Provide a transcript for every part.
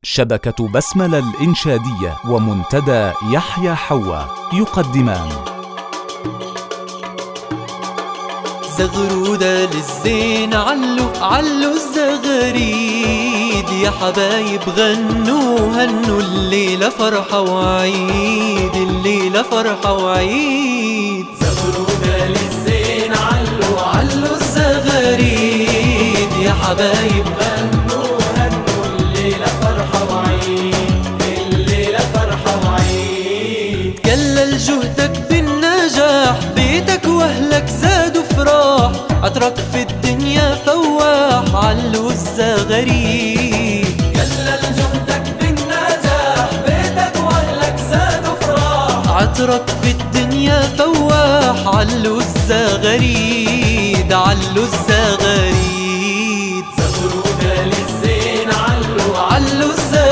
شبكة بسملة الإنشادية ومنتدى يحيى حوا يقدمان زغرودة للزين علو الزغريد، يا حبايب غنوا هنوا الليلة فرحة وعيد، الليلة فرحة وعيد. زغرودة للزين علو الزغريد، يا حبايب غنوا هنوا الليلة فرحة وعيد، الليلة فرحة وعيد. كلل جهدك بالنجاح، بيتك واهلك زادوا فراح، عطرك في الدنيا فواح علو الزغريد. كلل جهدك بالنجاح، بيتك واهلك زادوا فراح، عطرك في الدنيا فواح علو الزغريد، علو الزغريد. زغرودة للزين علو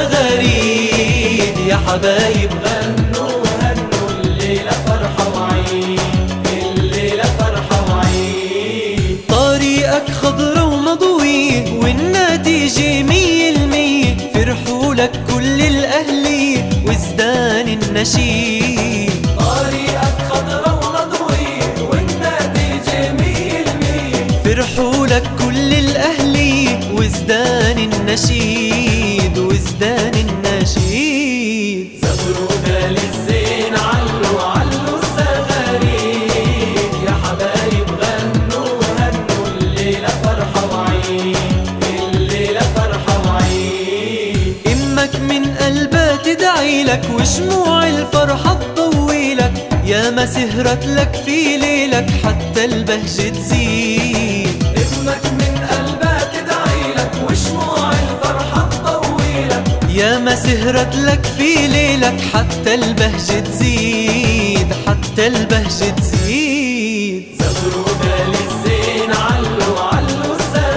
الزغريد، يا حبايب غنوا هنوا الليلة فرحة وعيد، الليلة فرحة وعيد. طريقك خضرا ومضوي والنتيجة 100%، فرحوا لك كل الأهلي وازدان النشيد. طريقك خضرا ومضوي والنتيجة 100%، فرحوا لك كل الأهلي وازدان النشيد، وازدان النشيد. زغرودة للزين علو الزغريد، يا حبايب غنوا هنوا الليلة فرحة وعيد، الليلة فرحة وعيد. امك من قلبها تدعي لك وشموع الفرحة تضويلك، يا ما سهرت لك في ليلك حتى البهجة تزيد. امك من قلبها تدعي لك وشموع الفرحة تضويلك، يا ما سهرت لك في ليلك حتى البهجة تزيد، حتى البهجة تزيد. زغرودة للزين علو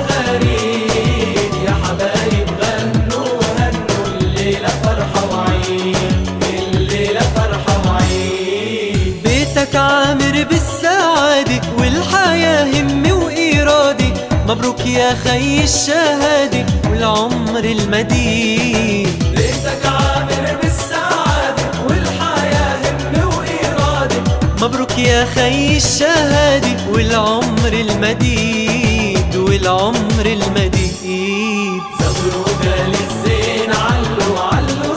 الزغريد، يا حبايب غنوا هنوا الليلة فرحة وعيد، الليلة فرحة وعيد. بيتك عامر بالسعادة والحياة همي وإرادة، مبروك يا خي الشهادة والعمر المديد. بيتك عامر بالسعادة والحياة همي وإرادة، مبروك يا خي الشهادة والعمر المديد، والعمر المديد. زغرودة للزين علو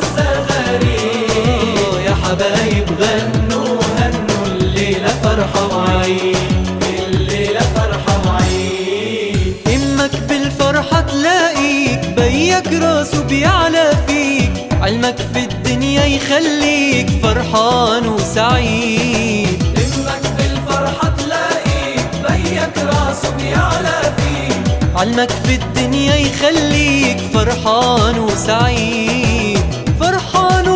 الزغريد، يا حبايب غنوا هنوا الليلة فرحة وعيد، الليلة فرحة وعيد. همك بالفرحة تلاقيك، بيك راسه بيعلى فيك، علمك في الدنيا يخليك فرحان وسعيد. همك بالفرحة تلاقيك، بيك راسه بيعلى فيك، علمك في الدنيا يخليك فرحان وسعيد، فرحان